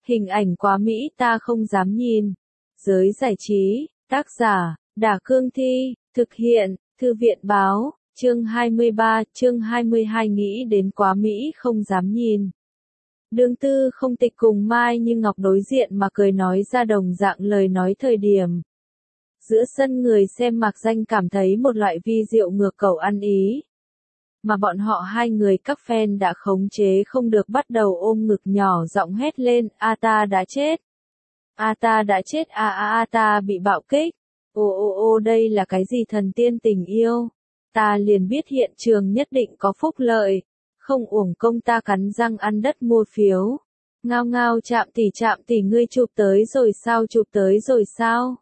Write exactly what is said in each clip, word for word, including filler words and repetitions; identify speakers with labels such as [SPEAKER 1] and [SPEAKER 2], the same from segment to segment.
[SPEAKER 1] Hình ảnh quá mỹ ta không dám nhìn. Giới giải trí, tác giả, Đả Cương Thi, thực hiện, Thư viện Báo, chương hai mươi ba, chương hai mươi hai nghĩ đến quá mỹ không dám nhìn. Đường Tư Không Tịch cùng Mai Như Ngọc đối diện mà cười nói ra đồng dạng lời nói thời điểm. Giữa sân người xem Mạc Danh cảm thấy một loại vi diệu ngược cầu ăn ý. Mà bọn họ hai người các fan đã khống chế không được bắt đầu ôm ngực nhỏ giọng hét lên, a ta đã chết. A ta đã chết, a a a ta bị bạo kích. Ô ô ô đây là cái gì thần tiên tình yêu. Ta liền biết hiện trường nhất định có phúc lợi. Không uổng công ta cắn răng ăn đất mua phiếu. Ngao ngao chạm tỉ chạm tỉ ngươi chụp tới rồi sao chụp tới rồi sao.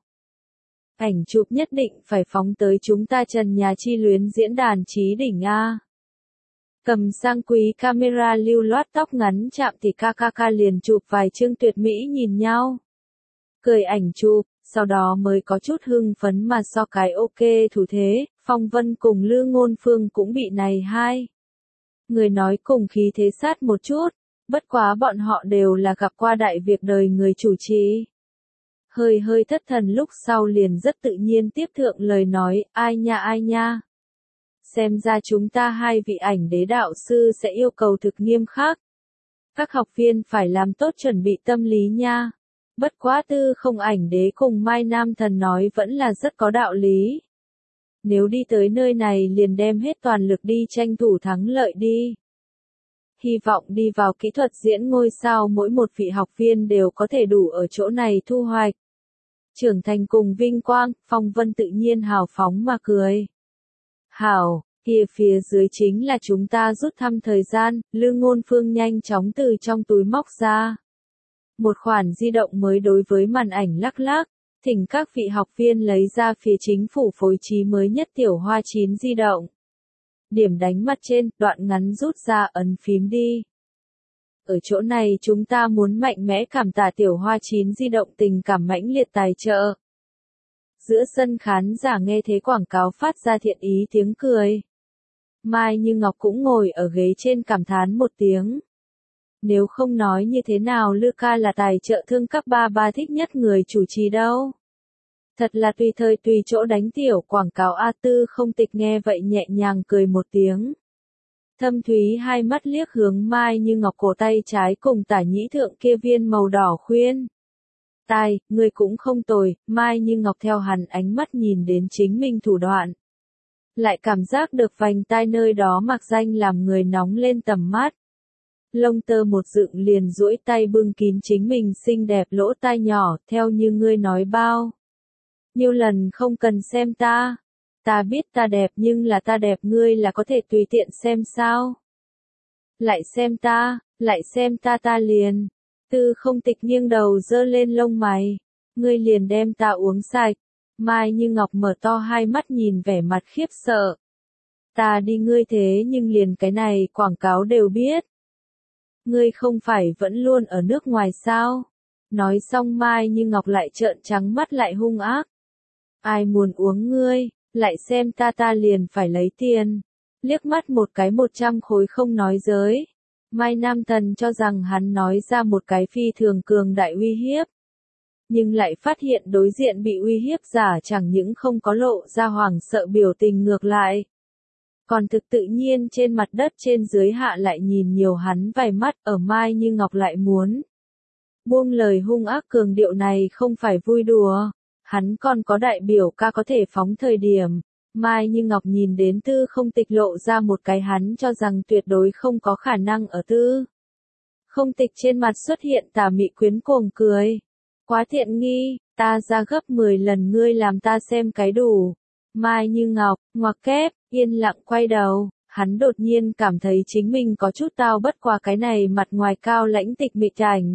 [SPEAKER 1] Ảnh chụp nhất định phải phóng tới chúng ta trần nhà chi luyến diễn đàn trí đỉnh A. Cầm sang quý camera lưu loát tóc ngắn chạm tỉ ca ca ca liền chụp vài chương tuyệt mỹ nhìn nhau. Cười ảnh chụp, sau đó mới có chút hưng phấn mà so cái ok thủ thế, Phong Vân cùng Lư Ngôn Phương cũng bị này hai. Người nói cùng khí thế sát một chút, bất quá bọn họ đều là gặp qua đại việc đời người chủ trì. Hơi hơi thất thần lúc sau liền rất tự nhiên tiếp thượng lời nói, ai nha ai nha. Xem ra chúng ta hai vị ảnh đế đạo sư sẽ yêu cầu thực nghiêm khắc. Các học viên phải làm tốt chuẩn bị tâm lý nha. Bất quá Tư Không ảnh đế cùng Mai Nam Thần nói vẫn là rất có đạo lý. Nếu đi tới nơi này liền đem hết toàn lực đi tranh thủ thắng lợi đi. Hy vọng đi vào kỹ thuật diễn ngôi sao mỗi một vị học viên đều có thể đủ ở chỗ này thu hoạch. Trưởng thành cùng vinh quang, Phong Vân tự nhiên hào phóng mà cười. Hảo, kia phía dưới chính là chúng ta rút thăm thời gian, Lư Ngôn Phương nhanh chóng từ trong túi móc ra. Một khoản di động mới đối với màn ảnh lắc lắc, thỉnh các vị học viên lấy ra phía chính phủ phối trí mới nhất tiểu hoa chín di động. Điểm đánh mặt trên, đoạn ngắn rút ra ấn phím đi. Ở chỗ này chúng ta muốn mạnh mẽ cảm tạ tiểu hoa chín di động tình cảm mãnh liệt tài trợ. Giữa sân khán giả nghe thế quảng cáo phát ra thiện ý tiếng cười. Mai Như Ngọc cũng ngồi ở ghế trên cảm thán một tiếng. Nếu không nói như thế nào Lư ca là tài trợ thương các ba ba thích nhất người chủ trì đâu. Thật là tùy thời tùy chỗ đánh tiểu quảng cáo A Tư Không Tịch nghe vậy nhẹ nhàng cười một tiếng. Thâm thúy hai mắt liếc hướng Mai Như Ngọc cổ tay trái cùng tả nhĩ thượng kia viên màu đỏ khuyên. Tai, người cũng không tồi, Mai Như Ngọc theo hắn ánh mắt nhìn đến chính mình thủ đoạn. Lại cảm giác được vành tai nơi đó Mạc Danh làm người nóng lên tầm mắt. Lông tơ một dựng liền duỗi tay bưng kín chính mình xinh đẹp lỗ tai nhỏ, theo như ngươi nói bao. Nhiều lần không cần xem ta. Ta biết ta đẹp nhưng là ta đẹp ngươi là có thể tùy tiện xem sao. Lại xem ta, lại xem ta ta liền. Tư Không Tịch nghiêng đầu dơ lên lông mày. Ngươi liền đem ta uống sạch. Mai Như Ngọc mở to hai mắt nhìn vẻ mặt khiếp sợ. Ta đi ngươi thế nhưng liền cái này quảng cáo đều biết. Ngươi không phải vẫn luôn ở nước ngoài sao? Nói xong Mai Như Ngọc lại trợn trắng mắt lại hung ác. Ai muốn uống ngươi, lại xem ta ta liền phải lấy tiền. Liếc mắt một cái một trăm khối không nói giới. Mai Nam Thần cho rằng hắn nói ra một cái phi thường cường đại uy hiếp. Nhưng lại phát hiện đối diện bị uy hiếp giả chẳng những không có lộ ra hoảng sợ biểu tình ngược lại. Còn thực tự nhiên trên mặt đất trên dưới hạ lại nhìn nhiều hắn vài mắt ở Mai Như Ngọc lại muốn. Buông lời hung ác cường điệu này không phải vui đùa. Hắn còn có đại biểu ca có thể phóng thời điểm. Mai Như Ngọc nhìn đến Tư Không Tịch lộ ra một cái hắn cho rằng tuyệt đối không có khả năng ở Tư Không Tịch trên mặt xuất hiện tà mị quyến cuồng cười. Quá tiện nghi, ta ra gấp mười lần ngươi làm ta xem cái đủ. Mai Như Ngọc, ngoặc kép, yên lặng quay đầu, hắn đột nhiên cảm thấy chính mình có chút tao bất qua cái này mặt ngoài cao lãnh tịch mị cảnh.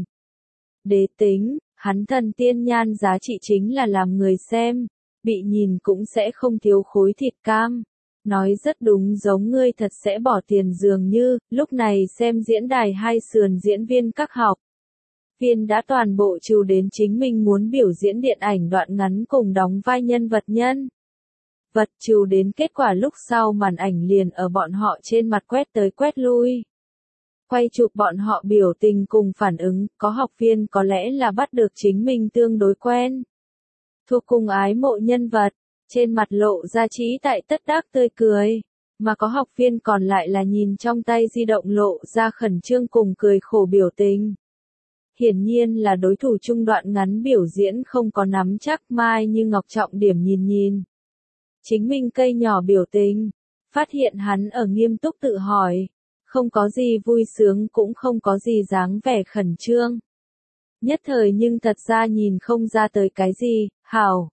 [SPEAKER 1] Đế tính, hắn thần tiên nhan giá trị chính là làm người xem, bị nhìn cũng sẽ không thiếu khối thịt cam. Nói rất đúng giống ngươi thật sẽ bỏ tiền dường như, lúc này xem diễn đài hai sườn diễn viên các học. Viên đã toàn bộ trừ đến chính mình muốn biểu diễn điện ảnh đoạn ngắn cùng đóng vai nhân vật nhân. Vật trừ đến kết quả lúc sau màn ảnh liền ở bọn họ trên mặt quét tới quét lui. Quay chụp bọn họ biểu tình cùng phản ứng, có học viên có lẽ là bắt được chính mình tương đối quen. Thuộc cùng ái mộ nhân vật, trên mặt lộ ra trí tại tất đắc tươi cười, mà có học viên còn lại là nhìn trong tay di động lộ ra khẩn trương cùng cười khổ biểu tình. Hiển nhiên là đối thủ trung đoạn ngắn biểu diễn không có nắm chắc. Mai Như Ngọc trọng điểm nhìn nhìn chính mình cây nhỏ biểu tình, phát hiện hắn ở nghiêm túc tự hỏi, không có gì vui sướng cũng không có gì dáng vẻ khẩn trương. Nhất thời nhưng thật ra nhìn không ra tới cái gì. Hảo.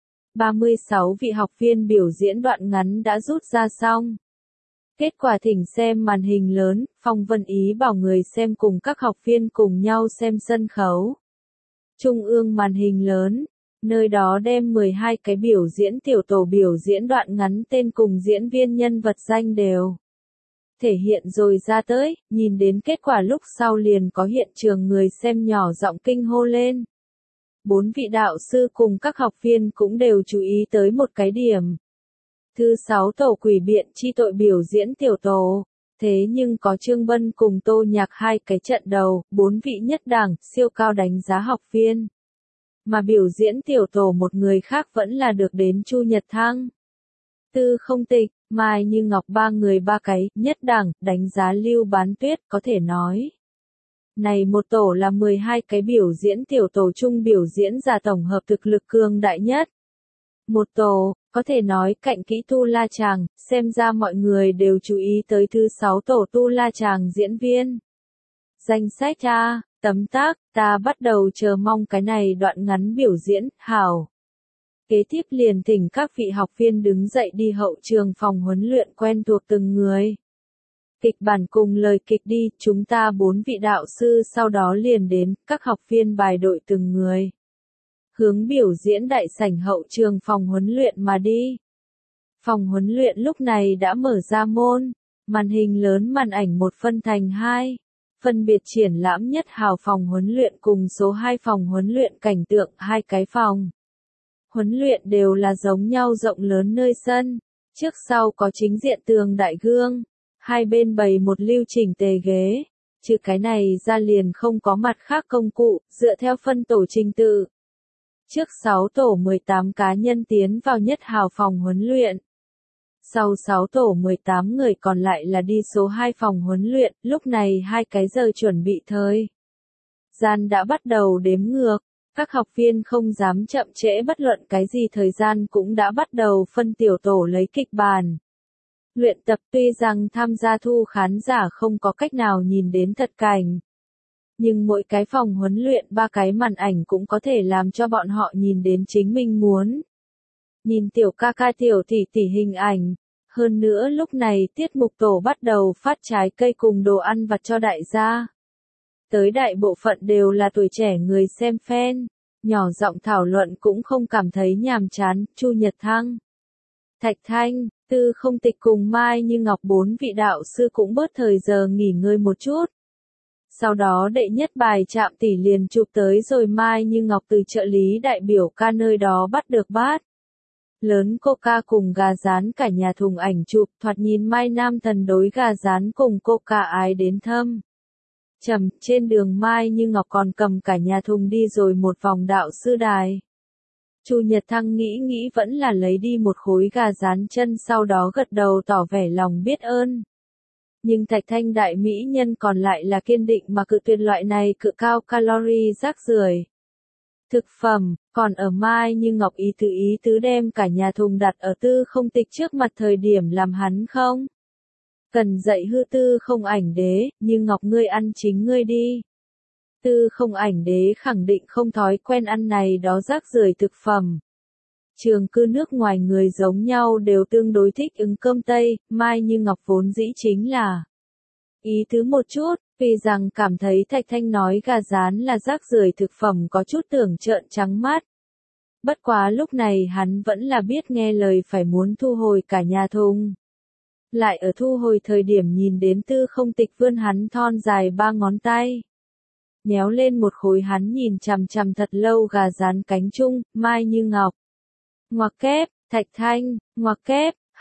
[SPEAKER 1] ba mươi sáu vị học viên biểu diễn đoạn ngắn đã rút ra xong. Kết quả thỉnh xem màn hình lớn, Phong Vân Ý bảo người xem cùng các học viên cùng nhau xem sân khấu. Trung ương màn hình lớn, nơi đó đem mười hai cái biểu diễn tiểu tổ biểu diễn đoạn ngắn tên cùng diễn viên nhân vật danh đều thể hiện rồi ra tới, nhìn đến kết quả lúc sau liền có hiện trường người xem nhỏ giọng kinh hô lên. Bốn vị đạo sư cùng các học viên cũng đều chú ý tới một cái điểm. Thứ sáu tổ quỷ biện chi tội biểu diễn tiểu tổ, thế nhưng có Trương Bân cùng Tô Nhạc hai cái trận đầu, bốn vị nhất đẳng, siêu cao đánh giá học viên. Mà biểu diễn tiểu tổ một người khác vẫn là được đến Chu Nhật Thăng. Tư Không Tịch, Mai Như Ngọc ba người ba cái, nhất đẳng, đánh giá Lưu Bán Tuyết, có thể nói. Này một tổ là mười hai cái biểu diễn tiểu tổ chung biểu diễn giả tổng hợp thực lực cường đại nhất. Một tổ, có thể nói cạnh kỹ Tu La Chàng, xem ra mọi người đều chú ý tới thứ sáu tổ Tu La Chàng diễn viên. Danh sách A, tấm tác, ta bắt đầu chờ mong cái này đoạn ngắn biểu diễn, hảo. Kế tiếp liền thỉnh các vị học viên đứng dậy đi hậu trường phòng huấn luyện quen thuộc từng người. Kịch bản cùng lời kịch đi, chúng ta bốn vị đạo sư sau đó liền đến, các học viên bài đội từng người. Hướng biểu diễn đại sảnh hậu trường phòng huấn luyện mà đi. Phòng huấn luyện lúc này đã mở ra môn, màn hình lớn màn ảnh một phân thành hai, phân biệt triển lãm nhất hào phòng huấn luyện cùng số hai phòng huấn luyện cảnh tượng hai cái phòng. Huấn luyện đều là giống nhau rộng lớn nơi sân, trước sau có chính diện tường đại gương, hai bên bày một lưu chỉnh tề ghế, trừ cái này ra liền không có mặt khác công cụ, dựa theo phân tổ trình tự. Trước sáu tổ mười tám cá nhân tiến vào nhất hào phòng huấn luyện. Sau sáu tổ mười tám người còn lại là đi số hai phòng huấn luyện, lúc này hai cái giờ chuẩn bị thời gian đã bắt đầu đếm ngược, các học viên không dám chậm trễ bất luận cái gì thời gian cũng đã bắt đầu phân tiểu tổ lấy kịch bản. Luyện tập tuy rằng tham gia thu khán giả không có cách nào nhìn đến thật cảnh. Nhưng mỗi cái phòng huấn luyện ba cái màn ảnh cũng có thể làm cho bọn họ nhìn đến chính mình muốn. Nhìn tiểu ca ca tiểu tỷ tỷ hình ảnh. Hơn nữa lúc này tiết mục tổ bắt đầu phát trái cây cùng đồ ăn vặt cho đại gia. Tới đại bộ phận đều là tuổi trẻ người xem fan. Nhỏ giọng thảo luận cũng không cảm thấy nhàm chán. Chu Nhật Thăng, Thạch Thanh, Tư Không Tịch cùng Mai Như Ngọc bốn vị đạo sư cũng bớt thời giờ nghỉ ngơi một chút. Sau đó đệ nhất bài chạm tỷ liền chụp tới rồi Mai Như Ngọc từ trợ lý đại biểu ca nơi đó bắt được bát. Lớn Coca cùng gà rán cả nhà thùng ảnh chụp, thoạt nhìn Mai Nam Thần đối gà rán cùng Coca ái đến thâm. Trầm, trên đường Mai Như Ngọc còn cầm cả nhà thùng đi rồi một vòng đạo sư đài. Chu Nhật Thăng nghĩ nghĩ vẫn là lấy đi một khối gà rán chân sau đó gật đầu tỏ vẻ lòng biết ơn. Nhưng Thạch Thanh đại mỹ nhân còn lại là kiên định mà cự tuyệt loại này cự cao calorie rác rưởi thực phẩm, còn ở Mai Như Ngọc ý tứ ý tứ đem cả nhà thùng đặt ở Tư Không Tịch trước mặt thời điểm làm hắn không cần dạy hư Tư Không Ảnh Đế, như Ngọc ngươi ăn chính ngươi đi. Tư Không Ảnh Đế khẳng định không thói quen ăn này đó rác rưởi thực phẩm. Trường cư nước ngoài người giống nhau đều tương đối thích ứng cơm Tây, Mai Như Ngọc vốn dĩ chính là ý tứ một chút, vì rằng cảm thấy Thạch Thanh nói gà rán là rác rưởi thực phẩm có chút tưởng trợn trắng mắt. Bất quá lúc này hắn vẫn là biết nghe lời phải muốn thu hồi cả nhà thùng. Lại ở thu hồi thời điểm nhìn đến Tư Không Tịch vươn hắn thon dài ba ngón tay. Nhéo lên một khối hắn nhìn chằm chằm thật lâu gà rán cánh chung, Mai Như Ngọc. Ngoặc kép, Thạch Thanh, ngoặc kép,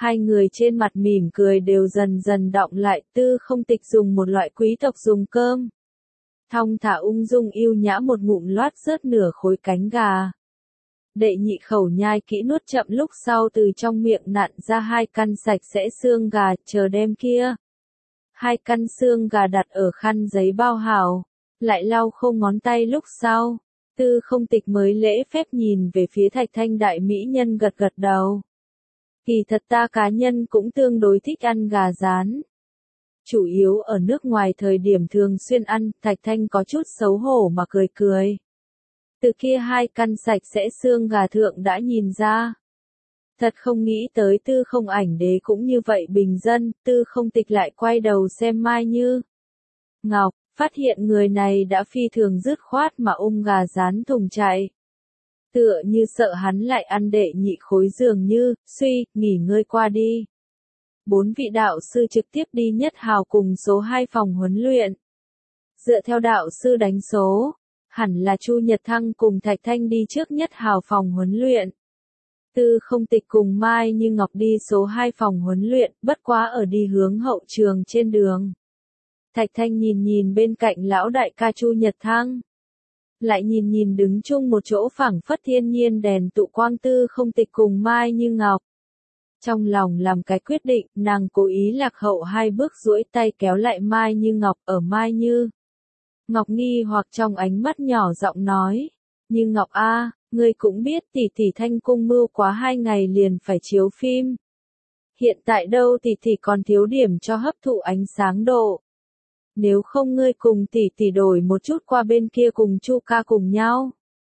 [SPEAKER 1] Hai người trên mặt mỉm cười đều dần dần đọng lại. Tư Không Tịch dùng một loại quý tộc dùng cơm. Thong thả ung dung yêu nhã một ngụm loát rớt nửa khối cánh gà. Đệ nhị khẩu nhai kỹ nuốt chậm lúc sau từ trong miệng nặn ra hai căn sạch sẽ xương gà, chờ đem kia. Hai căn xương gà đặt ở khăn giấy bao hảo, lại lau khô ngón tay lúc sau. Tư Không Tịch mới lễ phép nhìn về phía Thạch Thanh đại mỹ nhân gật gật đầu. Kỳ thật ta cá nhân cũng tương đối thích ăn gà rán. Chủ yếu ở nước ngoài thời điểm thường xuyên ăn, Thạch Thanh có chút xấu hổ mà cười cười. Từ kia hai căn sạch sẽ xương gà thượng đã nhìn ra. Thật không nghĩ tới Tư Không Ảnh Đế cũng như vậy bình dân. Tư Không Tịch lại quay đầu xem Mai Như Ngọc, phát hiện người này đã phi thường dứt khoát mà ôm gà rán thùng chạy. Tựa như sợ hắn lại ăn đệ nhị khối dường như, suy, nghỉ ngơi qua đi. Bốn vị đạo sư trực tiếp đi nhất hào cùng số hai phòng huấn luyện. Dựa theo đạo sư đánh số, hẳn là Chu Nhật Thăng cùng Thạch Thanh đi trước nhất hào phòng huấn luyện. Tư Không Tịch cùng Mai Như Ngọc đi số hai phòng huấn luyện, bất quá ở đi hướng hậu trường trên đường. Thạch Thanh nhìn nhìn bên cạnh lão đại ca Chu Nhật Thăng. Lại nhìn nhìn đứng chung một chỗ phảng phất thiên nhiên đèn tụ quang Tư Không Tịch cùng Mai Như Ngọc. Trong lòng làm cái quyết định, nàng cố ý lạc hậu hai bước duỗi tay kéo lại Mai Như Ngọc ở Mai Như Ngọc nghi hoặc trong ánh mắt nhỏ giọng nói. Như Ngọc a, ngươi cũng biết tỷ tỷ Thanh Cung mưu quá hai ngày liền phải chiếu phim. Hiện tại đâu tỷ tỷ còn thiếu điểm cho hấp thụ ánh sáng độ. Nếu không ngươi cùng tỷ tỷ đổi một chút qua bên kia cùng Chu ca cùng nhau.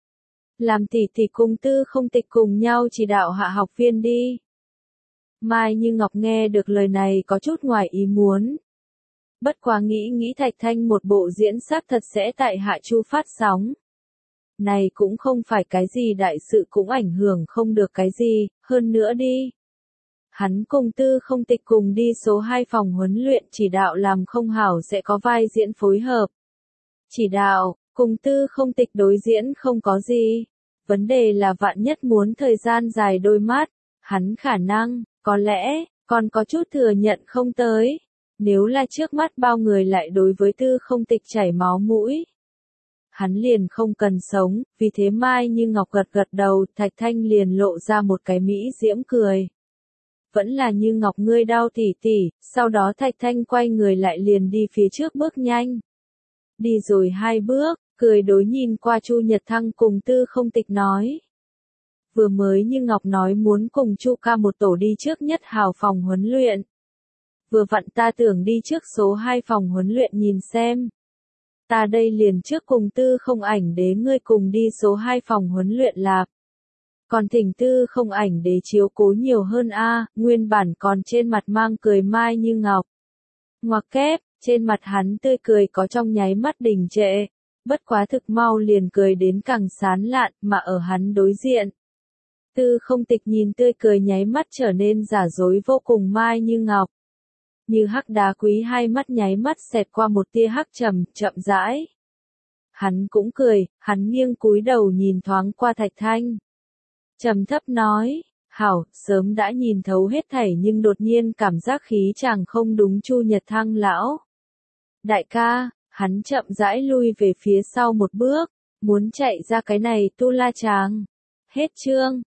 [SPEAKER 1] Làm tỷ tỷ cùng Tư Không Tịch cùng nhau chỉ đạo hạ học viên đi. Mai Như Ngọc nghe được lời này có chút ngoài ý muốn. Bất quá nghĩ nghĩ Thạch Thanh một bộ diễn xác thật sẽ tại hạ Chu phát sóng. Này cũng không phải cái gì đại sự cũng ảnh hưởng không được cái gì, hơn nữa đi. Hắn cùng Tư Không Tịch cùng đi số hai phòng huấn luyện chỉ đạo làm không hảo sẽ có vai diễn phối hợp. Chỉ đạo, cùng Tư Không Tịch đối diễn không có gì. Vấn đề là vạn nhất muốn thời gian dài đôi mắt, hắn khả năng, có lẽ, còn có chút thừa nhận không tới. Nếu là trước mắt bao người lại đối với Tư Không Tịch chảy máu mũi. Hắn liền không cần sống, vì thế Mai Như Ngọc gật gật đầu, Thạch Thanh liền lộ ra một cái mỹ diễm cười. Vẫn là Như Ngọc ngươi đau tỉ tỉ, sau đó Thạch Thanh quay người lại liền đi phía trước bước nhanh. Đi rồi hai bước, cười đối nhìn qua Chu Nhật Thăng cùng Tư Không Tịch nói. Vừa mới Như Ngọc nói muốn cùng Chu ca một tổ đi trước nhất hào phòng huấn luyện. Vừa vặn ta tưởng đi trước số hai phòng huấn luyện nhìn xem. Ta đây liền trước cùng Tư Không Ảnh Đế ngươi cùng đi số hai phòng huấn luyện lạp. Còn thỉnh Tư Không Ảnh Đế chiếu cố nhiều hơn a, nguyên bản còn trên mặt mang cười Mai Như Ngọc. Ngoặc kép, trên mặt hắn tươi cười có trong nháy mắt đình trệ, bất quá thực mau liền cười đến càng sán lạn, mà ở hắn đối diện. Tư Không Tịch nhìn tươi cười nháy mắt trở nên giả dối vô cùng Mai Như Ngọc. Như hắc đá quý hai mắt nháy mắt xẹt qua một tia hắc trầm, chậm rãi. Hắn cũng cười, hắn nghiêng cúi đầu nhìn thoáng qua Thạch Thanh. Trầm thấp nói, hảo, sớm đã nhìn thấu hết thảy nhưng đột nhiên cảm giác khí chàng không đúng Chu Nhật Thăng lão. Đại ca, hắn chậm rãi lui về phía sau một bước, muốn chạy ra cái này tu la chàng. Hết chương.